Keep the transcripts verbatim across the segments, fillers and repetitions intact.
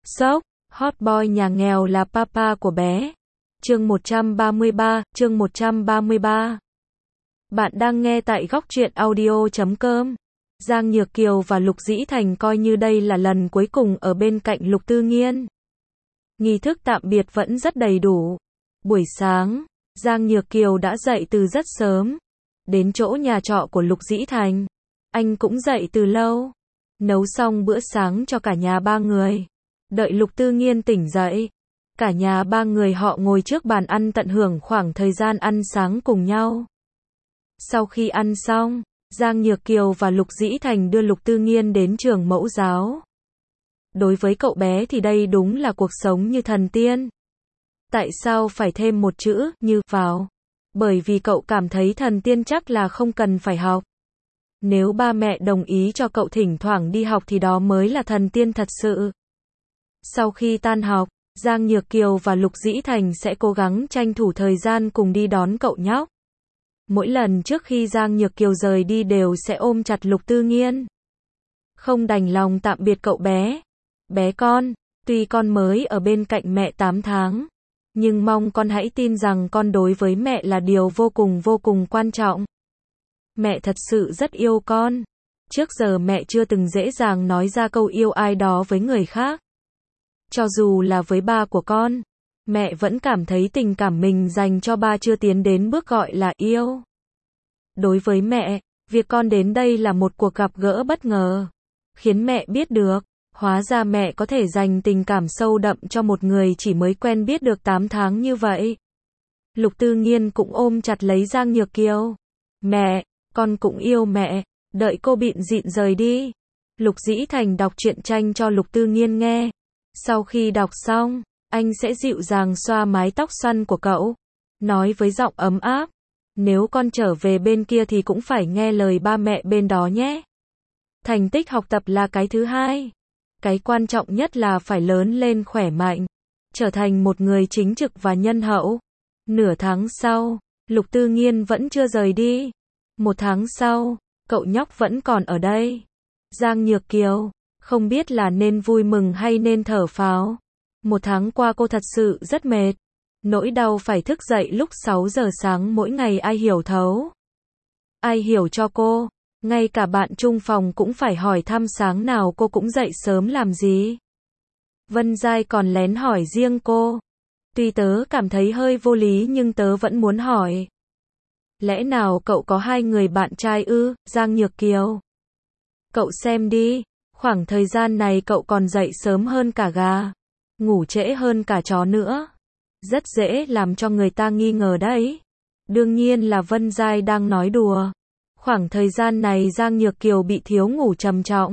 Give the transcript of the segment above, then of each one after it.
Sốc, hot boy nhà nghèo là papa của bé. Chương một trăm ba mươi ba, chương một trăm ba mươi ba. Bạn đang nghe tại góc truyện audio chấm com. Giang Nhược Kiều và Lục Dĩ Thành coi như đây là lần cuối cùng ở bên cạnh Lục Tư Nghiên. Nghi thức tạm biệt vẫn rất đầy đủ. Buổi sáng, Giang Nhược Kiều đã dậy từ rất sớm. Đến chỗ nhà trọ của Lục Dĩ Thành. Anh cũng dậy từ lâu. Nấu xong bữa sáng cho cả nhà ba người. Đợi Lục Tư Nghiên tỉnh dậy. Cả nhà ba người họ ngồi trước bàn ăn tận hưởng khoảng thời gian ăn sáng cùng nhau. Sau khi ăn xong, Giang Nhược Kiều và Lục Dĩ Thành đưa Lục Tư Nghiên đến trường mẫu giáo. Đối với cậu bé thì đây đúng là cuộc sống như thần tiên. Tại sao phải thêm một chữ như vào? Bởi vì cậu cảm thấy thần tiên chắc là không cần phải học. Nếu ba mẹ đồng ý cho cậu thỉnh thoảng đi học thì đó mới là thần tiên thật sự. Sau khi tan học, Giang Nhược Kiều và Lục Dĩ Thành sẽ cố gắng tranh thủ thời gian cùng đi đón cậu nhóc. Mỗi lần trước khi Giang Nhược Kiều rời đi đều sẽ ôm chặt Lục Tư Nghiên. Không đành lòng tạm biệt cậu bé. Bé con, tuy con mới ở bên cạnh mẹ tám tháng, nhưng mong con hãy tin rằng con đối với mẹ là điều vô cùng vô cùng quan trọng. Mẹ thật sự rất yêu con. Trước giờ mẹ chưa từng dễ dàng nói ra câu yêu ai đó với người khác. Cho dù là với ba của con, mẹ vẫn cảm thấy tình cảm mình dành cho ba chưa tiến đến bước gọi là yêu. Đối với mẹ, việc con đến đây là một cuộc gặp gỡ bất ngờ, khiến mẹ biết được, hóa ra mẹ có thể dành tình cảm sâu đậm cho một người chỉ mới quen biết được tám tháng như vậy. Lục Tư Nghiên cũng ôm chặt lấy Giang Nhược Kiều. Mẹ, con cũng yêu mẹ, đợi cô bịn dịn rời đi. Lục Dĩ Thành đọc truyện tranh cho Lục Tư Nghiên nghe. Sau khi đọc xong, anh sẽ dịu dàng xoa mái tóc xoăn của cậu, nói với giọng ấm áp, nếu con trở về bên kia thì cũng phải nghe lời ba mẹ bên đó nhé. Thành tích học tập là cái thứ hai. Cái quan trọng nhất là phải lớn lên khỏe mạnh, trở thành một người chính trực và nhân hậu. Nửa tháng sau, Lục Tư Nghiên vẫn chưa rời đi. Một tháng sau, cậu nhóc vẫn còn ở đây. Giang Nhược Kiều không biết là nên vui mừng hay nên thở phào. Một tháng qua cô thật sự rất mệt. Nỗi đau phải thức dậy lúc sáu giờ sáng mỗi ngày ai hiểu thấu. Ai hiểu cho cô. Ngay cả bạn chung phòng cũng phải hỏi thăm sáng nào cô cũng dậy sớm làm gì. Vân Giai còn lén hỏi riêng cô. Tuy tớ cảm thấy hơi vô lý nhưng tớ vẫn muốn hỏi. Lẽ nào cậu có hai người bạn trai ư, Giang Nhược Kiều? Cậu xem đi. Khoảng thời gian này cậu còn dậy sớm hơn cả gà, ngủ trễ hơn cả chó nữa. Rất dễ làm cho người ta nghi ngờ đấy. Đương nhiên là Vân Giai đang nói đùa. Khoảng thời gian này Giang Nhược Kiều bị thiếu ngủ trầm trọng.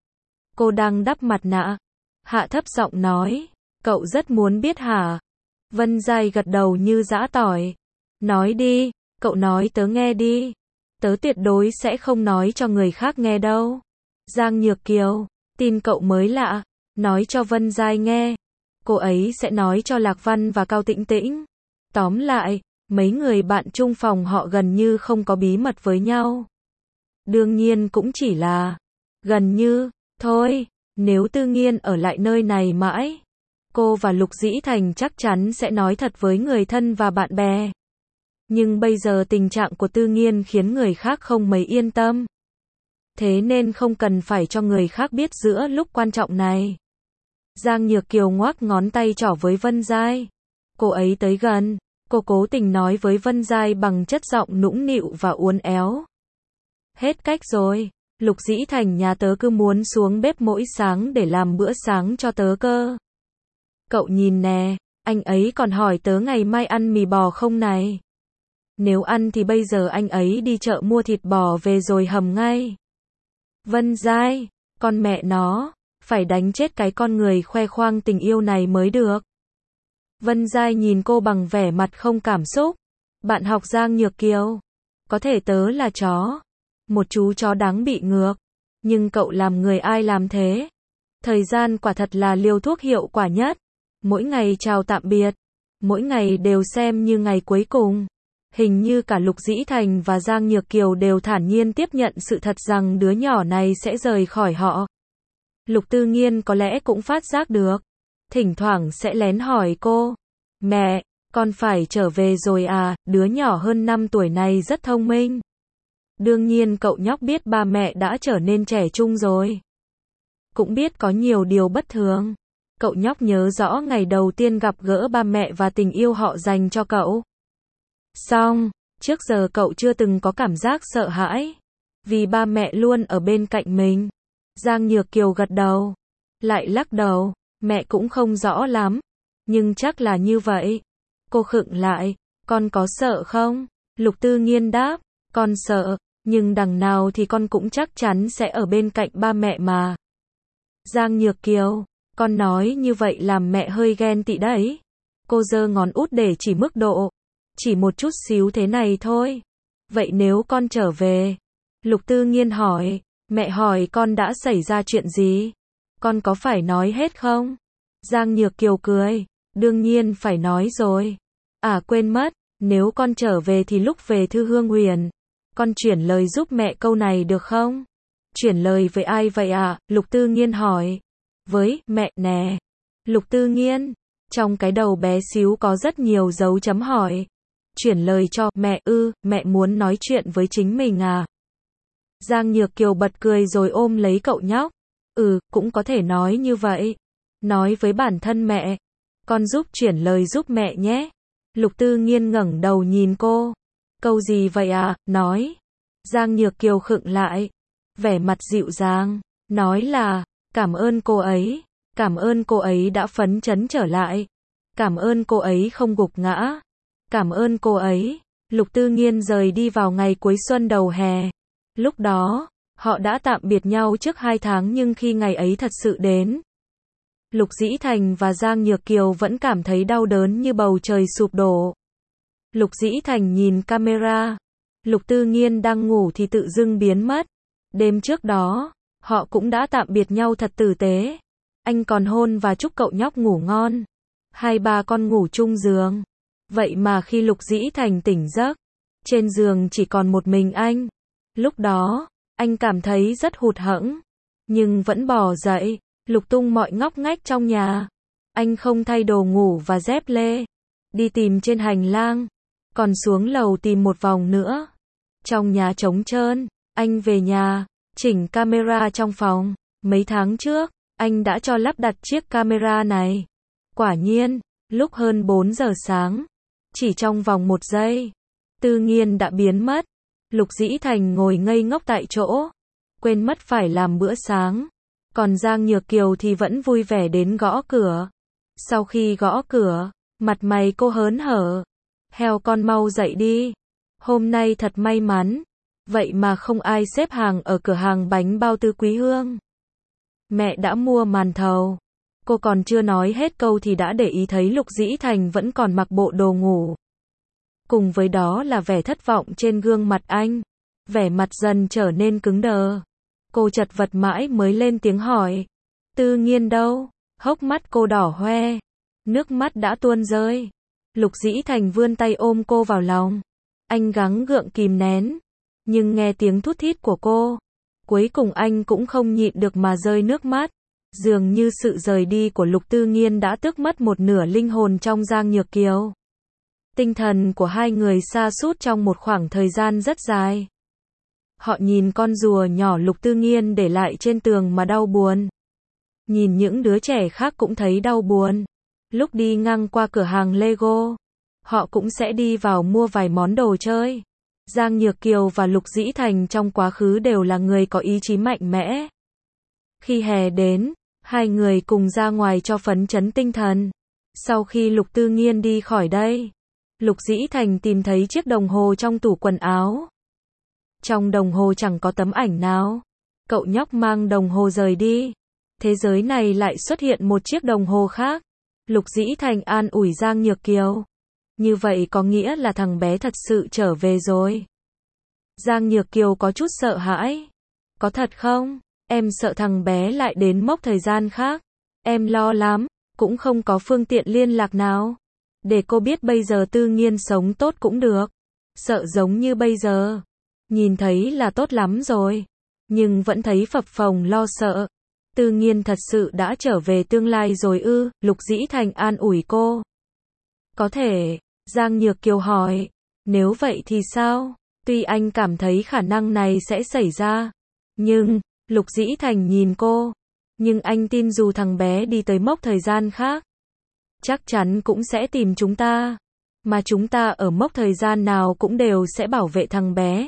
Cô đang đắp mặt nạ. Hạ thấp giọng nói. Cậu rất muốn biết hả? Vân Giai gật đầu như giã tỏi. Nói đi, cậu nói tớ nghe đi. Tớ tuyệt đối sẽ không nói cho người khác nghe đâu. Giang Nhược Kiều, tin cậu mới lạ, nói cho Vân Giai nghe. Cô ấy sẽ nói cho Lạc Văn và Cao Tĩnh Tĩnh. Tóm lại, mấy người bạn chung phòng họ gần như không có bí mật với nhau. Đương nhiên cũng chỉ là gần như, thôi, nếu Tư Nghiên ở lại nơi này mãi, cô và Lục Dĩ Thành chắc chắn sẽ nói thật với người thân và bạn bè. Nhưng bây giờ tình trạng của Tư Nghiên khiến người khác không mấy yên tâm. Thế nên không cần phải cho người khác biết giữa lúc quan trọng này. Giang Nhược Kiều ngoắc ngón tay trỏ với Vân Giai. Cô ấy tới gần, cô cố tình nói với Vân Giai bằng chất giọng nũng nịu và uốn éo. Hết cách rồi, Lục Dĩ Thành nhà tớ cứ muốn xuống bếp mỗi sáng để làm bữa sáng cho tớ cơ. Cậu nhìn nè, anh ấy còn hỏi tớ ngày mai ăn mì bò không này. Nếu ăn thì bây giờ anh ấy đi chợ mua thịt bò về rồi hầm ngay. Vân Giai, con mẹ nó, phải đánh chết cái con người khoe khoang tình yêu này mới được. Vân Giai nhìn cô bằng vẻ mặt không cảm xúc. Bạn học Giang Nhược Kiều, có thể tớ là chó, một chú chó đáng bị ngược, nhưng cậu làm người ai làm thế? Thời gian quả thật là liều thuốc hiệu quả nhất. Mỗi ngày chào tạm biệt, mỗi ngày đều xem như ngày cuối cùng. Hình như cả Lục Dĩ Thành và Giang Nhược Kiều đều thản nhiên tiếp nhận sự thật rằng đứa nhỏ này sẽ rời khỏi họ. Lục Tư Nghiên có lẽ cũng phát giác được. thỉnh thoảng sẽ lén hỏi cô, mẹ, con phải trở về rồi à, đứa nhỏ hơn năm tuổi này rất thông minh. Đương nhiên cậu nhóc biết ba mẹ đã trở nên trẻ trung rồi. Cũng biết có nhiều điều bất thường. Cậu nhóc nhớ rõ ngày đầu tiên gặp gỡ ba mẹ và tình yêu họ dành cho cậu. Xong, trước giờ cậu chưa từng có cảm giác sợ hãi. Vì ba mẹ luôn ở bên cạnh mình. Giang Nhược Kiều gật đầu. Lại lắc đầu. Mẹ cũng không rõ lắm. Nhưng chắc là như vậy. Cô khựng lại. Con có sợ không? Lục Tư Nghiên đáp. Con sợ. Nhưng đằng nào thì con cũng chắc chắn sẽ ở bên cạnh ba mẹ mà. Giang Nhược Kiều. Con nói như vậy làm mẹ hơi ghen tị đấy. Cô giơ ngón út để chỉ mức độ. Chỉ một chút xíu thế này thôi. Vậy nếu con trở về? Lục Tư Nghiên hỏi. Mẹ hỏi con đã xảy ra chuyện gì? Con có phải nói hết không? Giang Nhược Kiều cười. Đương nhiên phải nói rồi. À quên mất, nếu con trở về thì lúc về Thư Hương Huyền, con chuyển lời giúp mẹ câu này được không? Chuyển lời với ai vậy ạ? Lục Tư Nghiên hỏi. Với mẹ nè. Lục Tư Nghiên. Trong cái đầu bé xíu có rất nhiều dấu chấm hỏi. Chuyển lời cho mẹ ư, mẹ muốn nói chuyện với chính mình à? Giang Nhược Kiều bật cười rồi ôm lấy cậu nhóc. Ừ, cũng có thể nói như vậy. Nói với bản thân mẹ. Con giúp chuyển lời giúp mẹ nhé. Lục Tư Nghiên ngẩng đầu nhìn cô. Câu gì vậy à? Nói. Giang Nhược Kiều khựng lại. Vẻ mặt dịu dàng. Nói là, cảm ơn cô ấy. Cảm ơn cô ấy đã phấn chấn trở lại. Cảm ơn cô ấy không gục ngã. Cảm ơn cô ấy. Lục Tư Nghiên rời đi vào ngày cuối xuân đầu hè. Lúc đó, họ đã tạm biệt nhau trước hai tháng nhưng khi ngày ấy thật sự đến, Lục Dĩ Thành và Giang Nhược Kiều vẫn cảm thấy đau đớn như bầu trời sụp đổ. Lục Dĩ Thành nhìn camera. Lục Tư Nghiên đang ngủ thì tự dưng biến mất. Đêm trước đó, họ cũng đã tạm biệt nhau thật tử tế. Anh còn hôn và chúc cậu nhóc ngủ ngon. Hai ba con ngủ chung giường. Vậy mà khi Lục Dĩ Thành tỉnh giấc, trên giường chỉ còn một mình anh. Lúc đó, anh cảm thấy rất hụt hẫng, nhưng vẫn bò dậy, lục tung mọi ngóc ngách trong nhà. Anh không thay đồ ngủ và dép lê, đi tìm trên hành lang, còn xuống lầu tìm một vòng nữa. Trong nhà trống trơn, anh về nhà, chỉnh camera trong phòng. Mấy tháng trước, anh đã cho lắp đặt chiếc camera này. Quả nhiên, lúc hơn bốn giờ sáng, chỉ trong vòng một giây, Tư Nghiên đã biến mất. Lục Dĩ Thành ngồi ngây ngốc tại chỗ, quên mất phải làm bữa sáng. Còn Giang Nhược Kiều thì vẫn vui vẻ đến gõ cửa. Sau khi gõ cửa, mặt mày cô hớn hở. Heo con mau dậy đi. Hôm nay thật may mắn. Vậy mà không ai xếp hàng ở cửa hàng bánh bao Tư Quý Hương. Mẹ đã mua màn thầu. Cô còn chưa nói hết câu thì đã để ý thấy Lục Dĩ Thành vẫn còn mặc bộ đồ ngủ. Cùng với đó là vẻ thất vọng trên gương mặt anh. Vẻ mặt dần trở nên cứng đờ. Cô chật vật mãi mới lên tiếng hỏi. Tư Nghiên đâu? Hốc mắt cô đỏ hoe. Nước mắt đã tuôn rơi. Lục Dĩ Thành vươn tay ôm cô vào lòng. Anh gắng gượng kìm nén. Nhưng nghe tiếng thút thít của cô, cuối cùng anh cũng không nhịn được mà rơi nước mắt. Dường như sự rời đi của Lục Tư Nghiên đã tước mất một nửa linh hồn trong Giang Nhược Kiều. Tinh thần của hai người sa sút trong một khoảng thời gian rất dài. Họ nhìn con rùa nhỏ Lục Tư Nghiên để lại trên tường mà đau buồn. Nhìn những đứa trẻ khác cũng thấy đau buồn. Lúc đi ngang qua cửa hàng Lego, họ cũng sẽ đi vào mua vài món đồ chơi. Giang Nhược Kiều và Lục Dĩ Thành trong quá khứ đều là người có ý chí mạnh mẽ. Khi hè đến, hai người cùng ra ngoài cho phấn chấn tinh thần. Sau khi Lục Tư Nghiên đi khỏi đây, Lục Dĩ Thành tìm thấy chiếc đồng hồ trong tủ quần áo. Trong đồng hồ chẳng có tấm ảnh nào. Cậu nhóc mang đồng hồ rời đi. Thế giới này lại xuất hiện một chiếc đồng hồ khác. Lục Dĩ Thành an ủi Giang Nhược Kiều. Như vậy có nghĩa là thằng bé thật sự trở về rồi. Giang Nhược Kiều có chút sợ hãi. Có thật không? Em sợ thằng bé lại đến mốc thời gian khác. Em lo lắm, cũng không có phương tiện liên lạc nào. Để cô biết bây giờ Tư Nghiên sống tốt cũng được. Sợ giống như bây giờ. Nhìn thấy là tốt lắm rồi. Nhưng vẫn thấy phập phồng lo sợ. Tư Nghiên thật sự đã trở về tương lai rồi ư? Lục Dĩ Thành an ủi cô. Có thể, Giang Nhược Kiều hỏi. Nếu vậy thì sao? Tuy anh cảm thấy khả năng này sẽ xảy ra. Nhưng, Lục Dĩ Thành nhìn cô. Nhưng anh tin dù thằng bé đi tới mốc thời gian khác, chắc chắn cũng sẽ tìm chúng ta. Mà chúng ta ở mốc thời gian nào cũng đều sẽ bảo vệ thằng bé.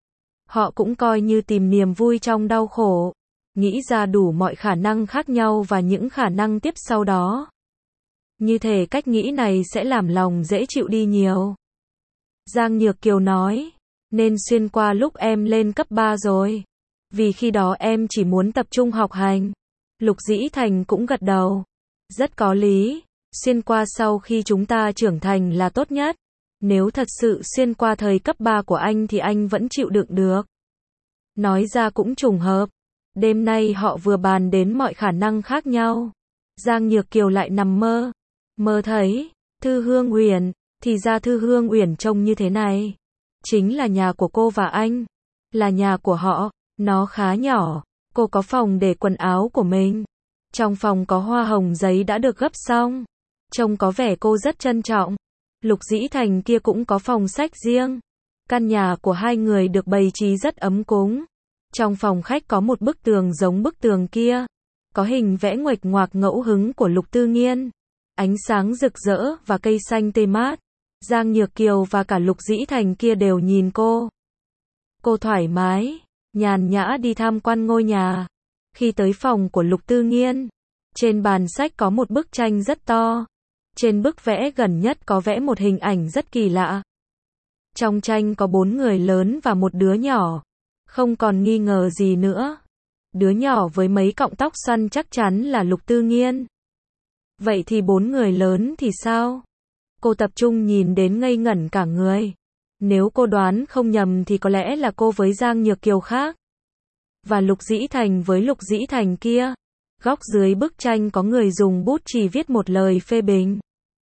Họ cũng coi như tìm niềm vui trong đau khổ. Nghĩ ra đủ mọi khả năng khác nhau và những khả năng tiếp sau đó. Như thể cách nghĩ này sẽ làm lòng dễ chịu đi nhiều. Giang Nhược Kiều nói, nên xuyên qua lúc em lên cấp ba rồi. Vì khi đó em chỉ muốn tập trung học hành. Lục Dĩ Thành cũng gật đầu. Rất có lý, xuyên qua sau khi chúng ta trưởng thành là tốt nhất. Nếu thật sự xuyên qua thời cấp ba của anh thì anh vẫn chịu đựng được. Nói ra cũng trùng hợp. Đêm nay họ vừa bàn đến mọi khả năng khác nhau. Giang Nhược Kiều lại nằm mơ. Mơ thấy, Thư Hương Uyển, thì ra Thư Hương Uyển trông như thế này. Chính là nhà của cô và anh. Là nhà của họ, nó khá nhỏ. Cô có phòng để quần áo của mình. Trong phòng có hoa hồng giấy đã được gấp xong. Trông có vẻ cô rất trân trọng. Lục Dĩ Thành kia cũng có phòng sách riêng. Căn nhà của hai người được bày trí rất ấm cúng. Trong phòng khách có một bức tường giống bức tường kia. Có hình vẽ nguệch ngoạc ngẫu hứng của Lục Tư Nghiên. Ánh sáng rực rỡ và cây xanh tươi mát. Giang Nhược Kiều và cả Lục Dĩ Thành kia đều nhìn cô. Cô thoải mái, nhàn nhã đi tham quan ngôi nhà. Khi tới phòng của Lục Tư Nghiên, trên bàn sách có một bức tranh rất to. Trên bức vẽ gần nhất có vẽ một hình ảnh rất kỳ lạ. Trong tranh có bốn người lớn và một đứa nhỏ. Không còn nghi ngờ gì nữa. Đứa nhỏ với mấy cọng tóc xoăn chắc chắn là Lục Tư Nghiên. Vậy thì bốn người lớn thì sao? Cô tập trung nhìn đến ngây ngẩn cả người. Nếu cô đoán không nhầm thì có lẽ là cô với Giang Nhược Kiều khác. Và Lục Dĩ Thành với Lục Dĩ Thành kia. Góc dưới bức tranh có người dùng bút chì viết một lời phê bình.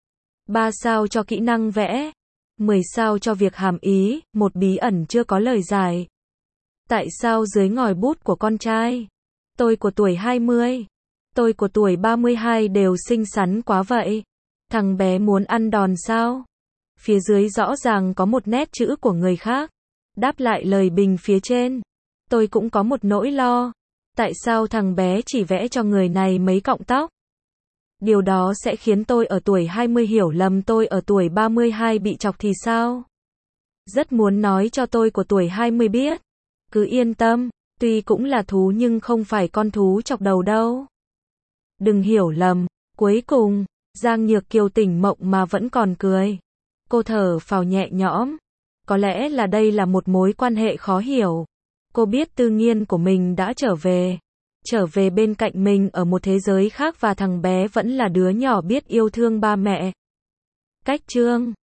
Ba sao cho kỹ năng vẽ. Mười sao cho việc hàm ý, một bí ẩn chưa có lời giải. Tại sao dưới ngòi bút của con trai? Tôi của tuổi hai mươi. Tôi của tuổi ba mươi hai đều xinh xắn quá vậy. Thằng bé muốn ăn đòn sao? Phía dưới rõ ràng có một nét chữ của người khác. Đáp lại lời bình phía trên. Tôi cũng có một nỗi lo. Tại sao thằng bé chỉ vẽ cho người này mấy cọng tóc? Điều đó sẽ khiến tôi ở tuổi hai mươi hiểu lầm tôi ở tuổi ba mươi hai bị chọc thì sao? Rất muốn nói cho tôi của tuổi hai mươi biết. Cứ yên tâm, tuy cũng là thú nhưng không phải con thú chọc đầu đâu. Đừng hiểu lầm. Cuối cùng, Giang Nhược Kiều tỉnh mộng mà vẫn còn cười. Cô thở phào nhẹ nhõm. Có lẽ là đây là một mối quan hệ khó hiểu. Cô biết Tư Nghiên của mình đã trở về. Trở về bên cạnh mình ở một thế giới khác và thằng bé vẫn là đứa nhỏ biết yêu thương ba mẹ. Cách chương